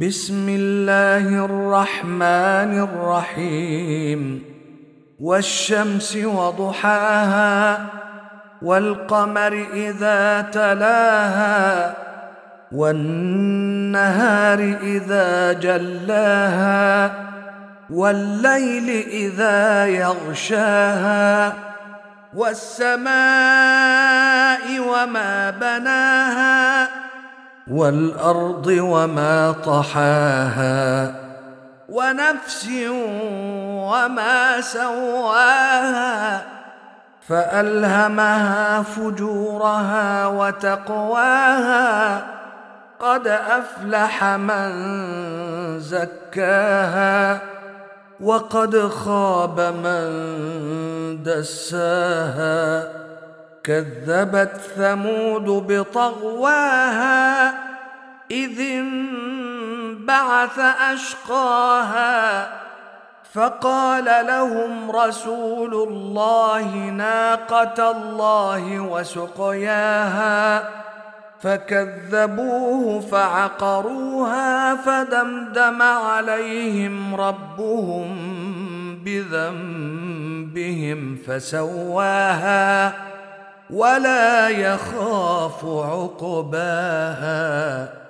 بسم الله الرحمن الرحيم والشمس وضحاها والقمر إذا تلاها والنهار إذا جلاها والليل إذا يغشاها والسماء وما بناها والأرض وما طحاها ونفس وما سواها فألهمها فجورها وتقواها قد أفلح من زكاها وقد خاب من دساها كذبت ثمود بطغواها إذ انبعث أشقاها فقال لهم رسول الله ناقة الله وسقياها فكذبوه فعقروها فدمدم عليهم ربهم بذنبهم فسواها ولا يخاف عقباها.